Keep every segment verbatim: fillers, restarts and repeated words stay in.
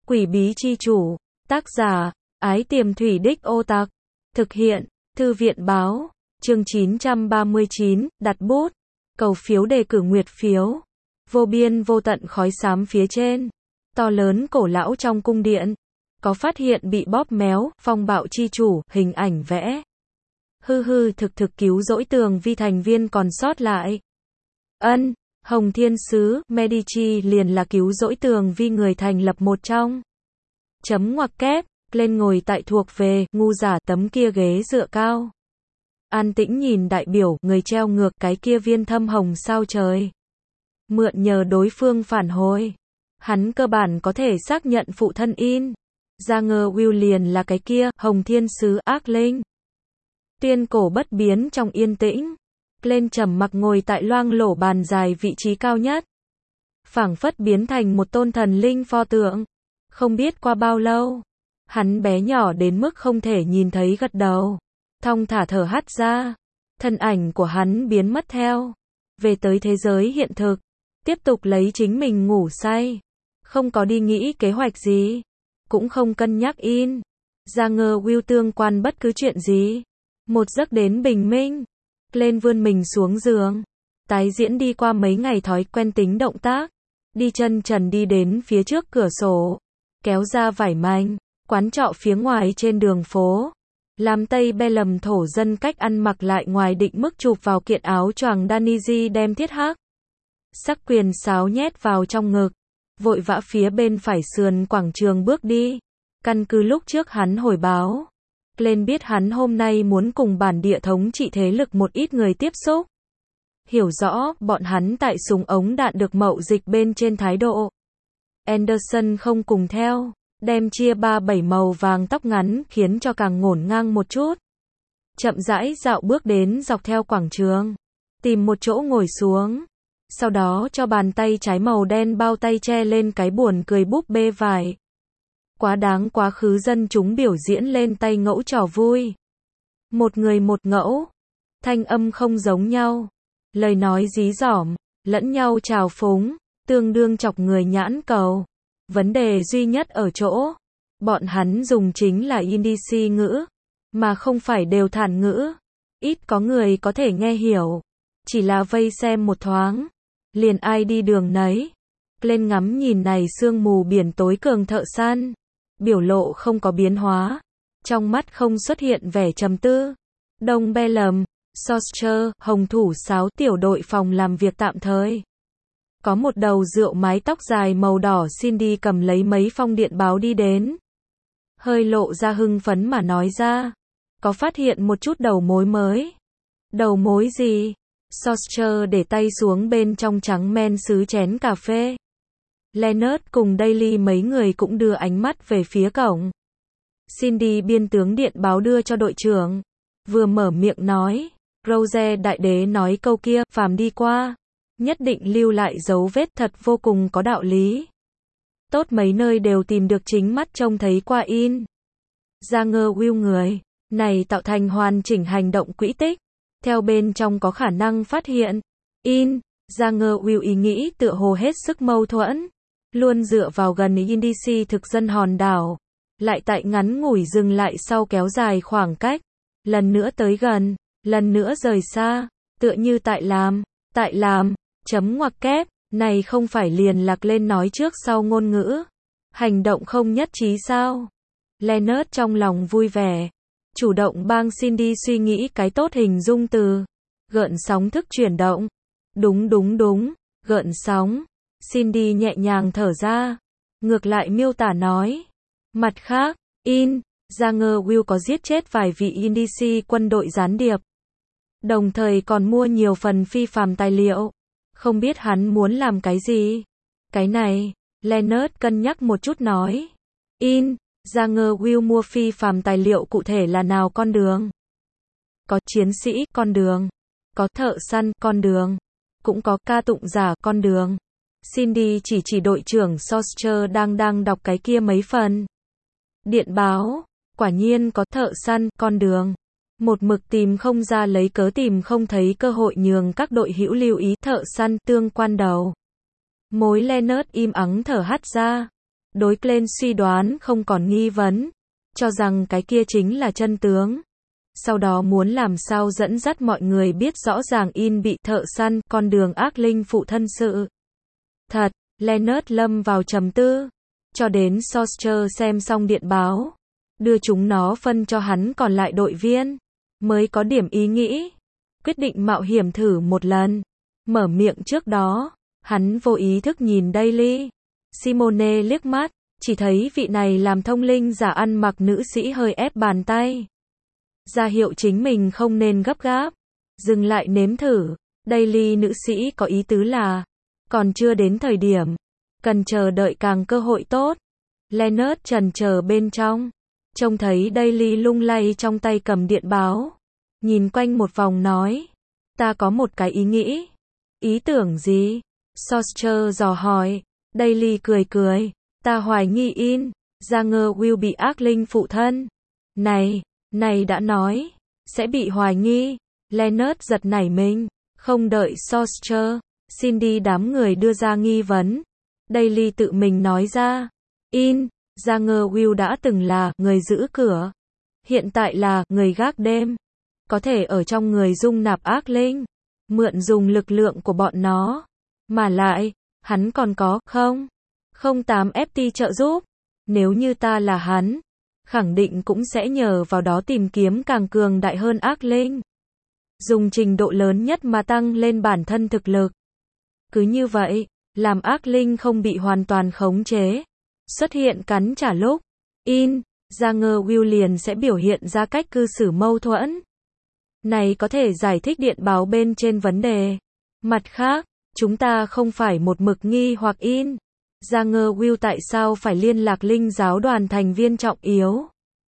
Quỷ bí chi chủ. Tác giả, Ái Tiềm Thủy Đích Ô Tặc. Thực hiện, Thư viện báo. Chương chín trăm ba mươi chín, đặt bút. Cầu phiếu đề cử nguyệt phiếu. Vô biên vô tận khói xám phía trên. To lớn cổ lão trong cung điện. Có phát hiện bị bóp méo, phong bạo chi chủ, hình ảnh vẽ. Hư hư thực thực cứu rỗi Tường Vi thành viên còn sót lại. Ân, Hồng Thiên Sứ, Medici liền là cứu rỗi Tường Vi người thành lập một trong. Chấm ngoặc kép, lên ngồi tại thuộc về, ngu giả tấm kia ghế dựa cao. An tĩnh nhìn đại biểu, người treo ngược cái kia viên thâm hồng sao trời. Mượn nhờ đối phương phản hồi. Hắn cơ bản có thể xác nhận phụ thân in. Ra ngờ Will liền là cái kia, Hồng Thiên Sứ ác linh. Tuyên cổ bất biến trong yên tĩnh. Lên trầm mặc ngồi tại loang lổ bàn dài vị trí cao nhất. Phảng phất biến thành một tôn thần linh pho tượng. Không biết qua bao lâu. Hắn bé nhỏ đến mức không thể nhìn thấy gật đầu. Thong thả thở hắt ra. Thân ảnh của hắn biến mất theo. Về tới thế giới hiện thực. Tiếp tục lấy chính mình ngủ say. Không có đi nghĩ kế hoạch gì. Cũng không cân nhắc in. Ra ngờ Will tương quan bất cứ chuyện gì. Một giấc đến bình minh. Lên vươn mình xuống giường. Tái diễn đi qua mấy ngày thói quen tính động tác. Đi chân trần đi đến phía trước cửa sổ. Kéo ra vải manh. Quán trọ phía ngoài trên đường phố. Làm Tây Be lầm thổ dân cách ăn mặc lại ngoài định mức chụp vào kiện áo choàng Daniji đem thiết hắc. Sắc quyền sáo nhét vào trong ngực. Vội vã phía bên phải sườn quảng trường bước đi. Căn cứ lúc trước hắn hồi báo. Lên biết hắn hôm nay muốn cùng bản địa thống trị thế lực một ít người tiếp xúc. Hiểu rõ, bọn hắn tại súng ống đạn được mậu dịch bên trên thái độ. Anderson không cùng theo. Đem chia ba bảy màu vàng tóc ngắn khiến cho càng ngổn ngang một chút. Chậm rãi dạo bước đến dọc theo quảng trường. Tìm một chỗ ngồi xuống. Sau đó cho bàn tay trái màu đen bao tay che lên cái buồn cười búp bê vải. Quá đáng quá khứ dân chúng biểu diễn lên tay ngẫu trò vui. Một người một ngẫu. Thanh âm không giống nhau. Lời nói dí dỏm, lẫn nhau trào phúng, tương đương chọc người nhãn cầu. Vấn đề duy nhất ở chỗ, bọn hắn dùng chính là Indici ngữ, mà không phải đều thản ngữ. Ít có người có thể nghe hiểu. Chỉ là vây xem một thoáng. Liền ai đi đường nấy. Lên ngắm nhìn này sương mù biển tối cường thợ săn. Biểu lộ không có biến hóa. Trong mắt không xuất hiện vẻ trầm tư. Đông Be lầm, Soster, Hồng Thủ Sáo tiểu đội phòng làm việc tạm thời. Có một đầu rượu mái tóc dài màu đỏ Cindy cầm lấy mấy phong điện báo đi đến. Hơi lộ ra hưng phấn mà nói ra. Có phát hiện một chút đầu mối mới. Đầu mối gì? Soster để tay xuống bên trong trắng men sứ chén cà phê. Leonard cùng Daily mấy người cũng đưa ánh mắt về phía cổng. Cindy biên tướng điện báo đưa cho đội trưởng. Vừa mở miệng nói. Rose đại đế nói câu kia, phàm đi qua. Nhất định lưu lại dấu vết thật vô cùng có đạo lý. Tốt mấy nơi đều tìm được chính mắt trông thấy qua in. Ra ngơ Will người. Này tạo thành hoàn chỉnh hành động quỹ tích. Theo bên trong có khả năng phát hiện. In. Ra ngơ Will ý nghĩ tựa hồ hết sức mâu thuẫn. Luôn dựa vào gần Indici thực dân hòn đảo. Lại tại ngắn ngủi dừng lại sau kéo dài khoảng cách. Lần nữa tới gần. Lần nữa rời xa. Tựa như tại làm. Tại làm. Chấm ngoặc kép. Này không phải liền lạc lên nói trước sau ngôn ngữ. Hành động không nhất trí sao? Leonard trong lòng vui vẻ. Chủ động bang Cindy suy nghĩ cái tốt hình dung từ. Gợn sóng thức chuyển động. Đúng đúng đúng. Gợn sóng. Cindy nhẹ nhàng thở ra. Ngược lại miêu tả nói. Mặt khác, in. Ra ngờ Will có giết chết vài vị Indici quân đội gián điệp. Đồng thời còn mua nhiều phần phi phàm tài liệu. Không biết hắn muốn làm cái gì. Cái này, Leonard cân nhắc một chút nói. In, ra ngờ Will mua phi phàm tài liệu cụ thể là nào con đường. Có chiến sĩ, con đường. Có thợ săn, con đường. Cũng có ca tụng giả, con đường. Cindy chỉ chỉ đội trưởng Soster đang đang đọc cái kia mấy phần. Điện báo, quả nhiên có thợ săn, con đường. Một mực tìm không ra lấy cớ tìm không thấy cơ hội nhường các đội hữu lưu ý thợ săn tương quan đầu. Mối Leonard im ắng thở hắt ra. đối Glenn suy đoán không còn nghi vấn, cho rằng cái kia chính là chân tướng. Sau đó muốn làm sao dẫn dắt mọi người biết rõ ràng In bị thợ săn, con đường ác linh phụ thân sự. Thật, Leonard lâm vào trầm tư. Cho đến Soster xem xong điện báo, đưa chúng nó phân cho hắn còn lại đội viên, mới có điểm ý nghĩ. Quyết định mạo hiểm thử một lần. Mở miệng trước đó, hắn vô ý thức nhìn Daily. Simone liếc mắt, chỉ thấy vị này làm thông linh giả ăn mặc nữ sĩ hơi ép bàn tay. Ra hiệu chính mình không nên gấp gáp. Dừng lại nếm thử. Daily nữ sĩ có ý tứ là, còn chưa đến thời điểm. Cần chờ đợi càng cơ hội tốt. Leonard trần chờ bên trong. Trông thấy Daily lung lay trong tay cầm điện báo. Nhìn quanh một vòng nói. Ta có một cái ý nghĩ. Ý tưởng gì? Soster dò hỏi. Daily cười cười. Ta hoài nghi In. Ra ngơ Will bị ác linh phụ thân. Này, này đã nói. Sẽ bị hoài nghi. Leonard giật nảy mình. Không đợi Soster. Cindy đám người đưa ra nghi vấn. Daily tự mình nói ra. In. Ra ngơ Will đã từng là người giữ cửa. Hiện tại là người gác đêm. Có thể ở trong người dung nạp ác linh. Mượn dùng lực lượng của bọn nó. Mà lại, hắn còn có, không? không tám F T trợ giúp. Nếu như ta là hắn, khẳng định cũng sẽ nhờ vào đó tìm kiếm càng cường đại hơn ác linh. Dùng trình độ lớn nhất mà tăng lên bản thân thực lực. Cứ như vậy, làm ác linh không bị hoàn toàn khống chế. Xuất hiện cắn trả lúc. In, ra ngơ Will liền sẽ biểu hiện ra cách cư xử mâu thuẫn. Này có thể giải thích điện báo bên trên vấn đề. Mặt khác, chúng ta không phải một mực nghi hoặc In. Ra ngơ Will tại sao phải liên lạc linh giáo đoàn thành viên trọng yếu.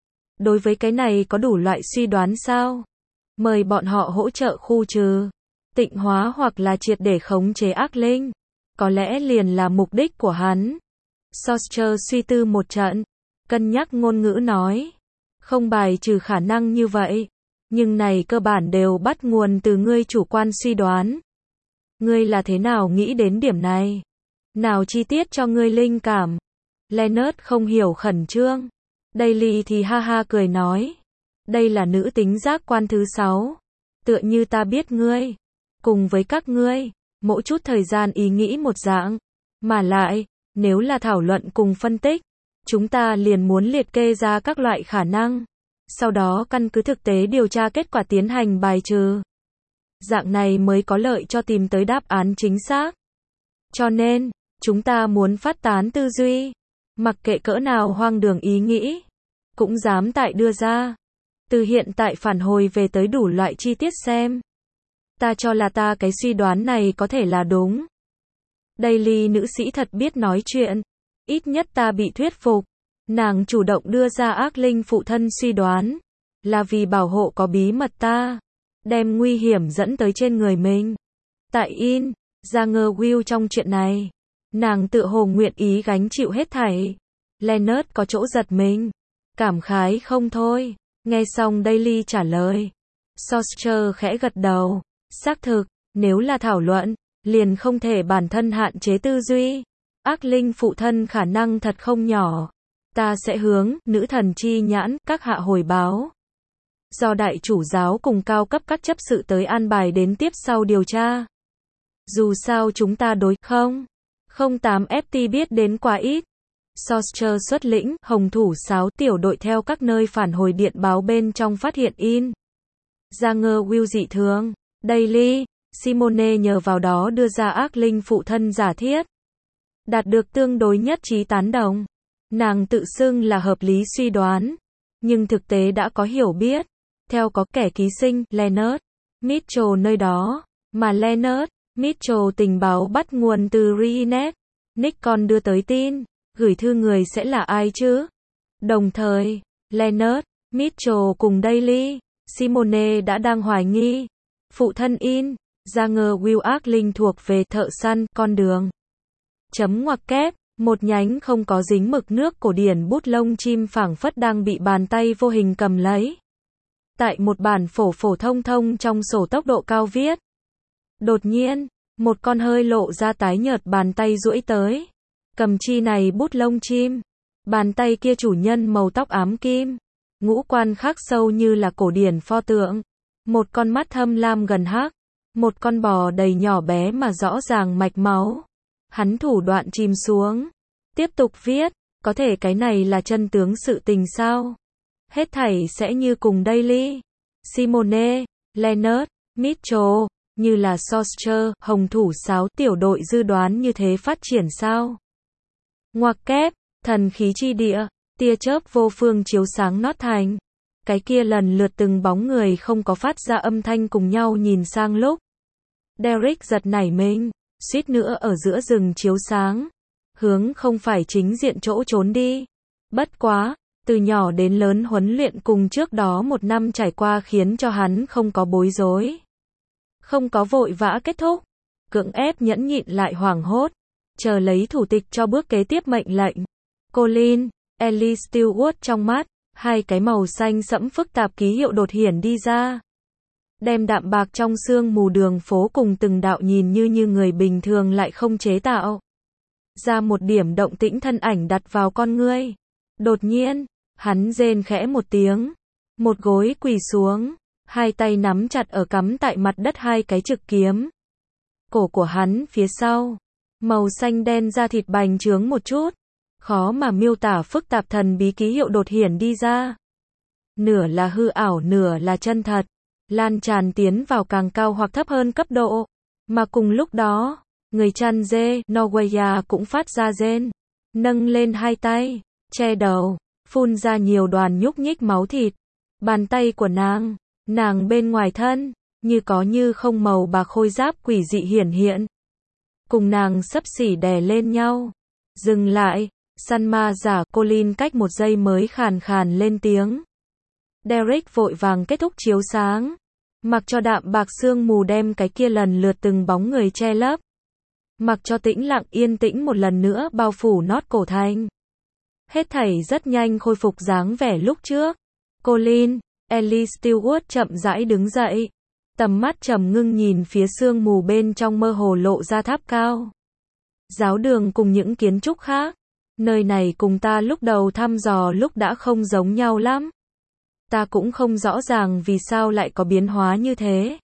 Đối với cái này có đủ loại suy đoán sao? Mời bọn họ hỗ trợ khu trừ, tịnh hóa hoặc là triệt để khống chế ác linh. Có lẽ liền là mục đích của hắn. Soster suy tư một trận, cân nhắc ngôn ngữ nói. Không bài trừ khả năng như vậy. Nhưng này cơ bản đều bắt nguồn từ ngươi chủ quan suy đoán. Ngươi là thế nào nghĩ đến điểm này? Nào chi tiết cho ngươi linh cảm? Leonard không hiểu khẩn trương. Daily thì ha ha cười nói. Đây là nữ tính giác quan thứ sáu. Tựa như ta biết ngươi. Cùng với các ngươi. Mỗi chút thời gian ý nghĩ một dạng. Mà lại, nếu là thảo luận cùng phân tích, chúng ta liền muốn liệt kê ra các loại khả năng. Sau đó căn cứ thực tế điều tra kết quả tiến hành bài trừ. Dạng này mới có lợi cho tìm tới đáp án chính xác. Cho nên, chúng ta muốn phát tán tư duy. Mặc kệ cỡ nào hoang đường ý nghĩ, cũng dám tại đưa ra. Từ hiện tại phản hồi về tới đủ loại chi tiết xem. Ta cho là ta cái suy đoán này có thể là đúng. Daily nữ sĩ thật biết nói chuyện. Ít nhất ta bị thuyết phục. Nàng chủ động đưa ra ác linh phụ thân suy đoán. Là vì bảo hộ có bí mật ta. Đem nguy hiểm dẫn tới trên người mình. Tại In, ra ngơ Will trong chuyện này. Nàng tự hồ nguyện ý gánh chịu hết thảy. Leonard có chỗ giật mình. Cảm khái không thôi. Nghe xong Daily trả lời. Soster khẽ gật đầu. Xác thực, nếu là thảo luận, liền không thể bản thân hạn chế tư duy. Ác linh phụ thân khả năng thật không nhỏ. Ta sẽ hướng, nữ thần chi nhãn, các hạ hồi báo. Do đại chủ giáo cùng cao cấp các chấp sự tới an bài đến tiếp sau điều tra. Dù sao chúng ta đối không. không tám F T biết đến quá ít. Soster xuất lĩnh, hồng thủ sáu tiểu đội theo các nơi phản hồi điện báo bên trong phát hiện In. Ra ngơ Will dị thường. Daily, Simone nhờ vào đó đưa ra ác linh phụ thân giả thiết. Đạt được tương đối nhất trí tán đồng. Nàng tự xưng là hợp lý suy đoán. Nhưng thực tế đã có hiểu biết. Theo có kẻ ký sinh, Leonard Mitchell nơi đó. Mà Leonard Mitchell tình báo bắt nguồn từ Reenet. Nick còn đưa tới tin. Gửi thư người sẽ là ai chứ? Đồng thời, Leonard Mitchell cùng Daily, Simone đã đang hoài nghi. Phụ thân In, ra ngờ Will ác linh thuộc về thợ săn, con đường. Chấm ngoặc kép, một nhánh không có dính mực nước cổ điển bút lông chim phảng phất đang bị bàn tay vô hình cầm lấy. Tại một bản phổ phổ thông thông trong sổ tốc độ cao viết. Đột nhiên, một con hơi lộ ra tái nhợt bàn tay duỗi tới. Cầm chi này bút lông chim. Bàn tay kia chủ nhân màu tóc ám kim. Ngũ quan khắc sâu như là cổ điển pho tượng. Một con mắt thâm lam gần hắc. Một con bò đầy nhỏ bé mà rõ ràng mạch máu. Hắn thủ đoạn chìm xuống. Tiếp tục viết. Có thể cái này là chân tướng sự tình sao? Hết thảy sẽ như cùng Daily, Simone, Leonard, Mitchell, như là Solskjaer, hồng thủ sáo tiểu đội dư đoán như thế phát triển sao? Ngoặc kép, thần khí chi địa, tia chớp vô phương chiếu sáng nót thành. Cái kia lần lượt từng bóng người không có phát ra âm thanh cùng nhau nhìn sang lúc. Derek giật nảy mình, suýt nữa ở giữa rừng chiếu sáng. Hướng không phải chính diện chỗ trốn đi. Bất quá, từ nhỏ đến lớn huấn luyện cùng trước đó một năm trải qua khiến cho hắn không có bối rối. Không có vội vã kết thúc. Cưỡng ép nhẫn nhịn lại hoảng hốt. Chờ lấy thủ tịch cho bước kế tiếp mệnh lệnh. Colin, Ellie Stewart trong mắt. Hai cái màu xanh sẫm phức tạp ký hiệu đột hiển đi ra. Đem đạm bạc trong sương mù đường phố cùng từng đạo nhìn như như người bình thường lại không chế tạo. Ra một điểm động tĩnh thân ảnh đặt vào con ngươi. Đột nhiên, hắn rên khẽ một tiếng. Một gối quỳ xuống. Hai tay nắm chặt ở cắm tại mặt đất hai cái trực kiếm. Cổ của hắn phía sau. Màu xanh đen da thịt bành trướng một chút. Khó mà miêu tả phức tạp thần bí ký hiệu đột hiển đi ra. Nửa là hư ảo nửa là chân thật. Lan tràn tiến vào càng cao hoặc thấp hơn cấp độ. Mà cùng lúc đó, người chăn dê, Norwegia cũng phát ra rên. Nâng lên hai tay, che đầu, phun ra nhiều đoàn nhúc nhích máu thịt. Bàn tay của nàng, nàng bên ngoài thân, như có như không màu bạc khôi giáp quỷ dị hiển hiện. Cùng nàng xấp xỉ đè lên nhau. Dừng lại, săn ma giả Colin cách một giây mới khàn khàn lên tiếng. Derek vội vàng kết thúc chiếu sáng. Mặc cho đạm bạc sương mù đem cái kia lần lượt từng bóng người che lấp. Mặc cho tĩnh lặng yên tĩnh một lần nữa bao phủ nót cổ thành. Hết thảy rất nhanh khôi phục dáng vẻ lúc trước. Colin, Ellie Stewart chậm rãi đứng dậy. Tầm mắt trầm ngưng nhìn phía sương mù bên trong mơ hồ lộ ra tháp cao. Giáo đường cùng những kiến trúc khác. Nơi này cùng ta lúc đầu thăm dò lúc đã không giống nhau lắm. Ta cũng không rõ ràng vì sao lại có biến hóa như thế.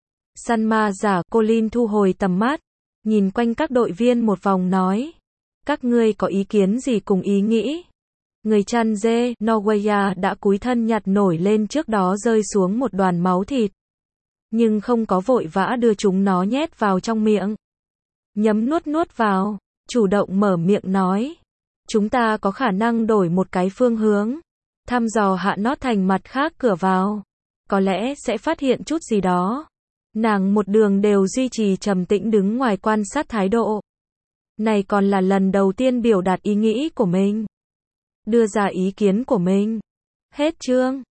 Săn ma giả Colin thu hồi tầm mắt. Nhìn quanh các đội viên một vòng nói. Các ngươi có ý kiến gì cùng ý nghĩ? Người chăn dê, Norwegia đã cúi thân nhặt nổi lên trước đó rơi xuống một đoàn máu thịt. Nhưng không có vội vã đưa chúng nó nhét vào trong miệng. Nhấm nuốt nuốt vào, chủ động mở miệng nói. Chúng ta có khả năng đổi một cái phương hướng. Thăm dò hạ nót thành mặt khác cửa vào. Có lẽ sẽ phát hiện chút gì đó. Nàng một đường đều duy trì trầm tĩnh đứng ngoài quan sát thái độ. Này còn là lần đầu tiên biểu đạt ý nghĩ của mình. Đưa ra ý kiến của mình. Hết chương.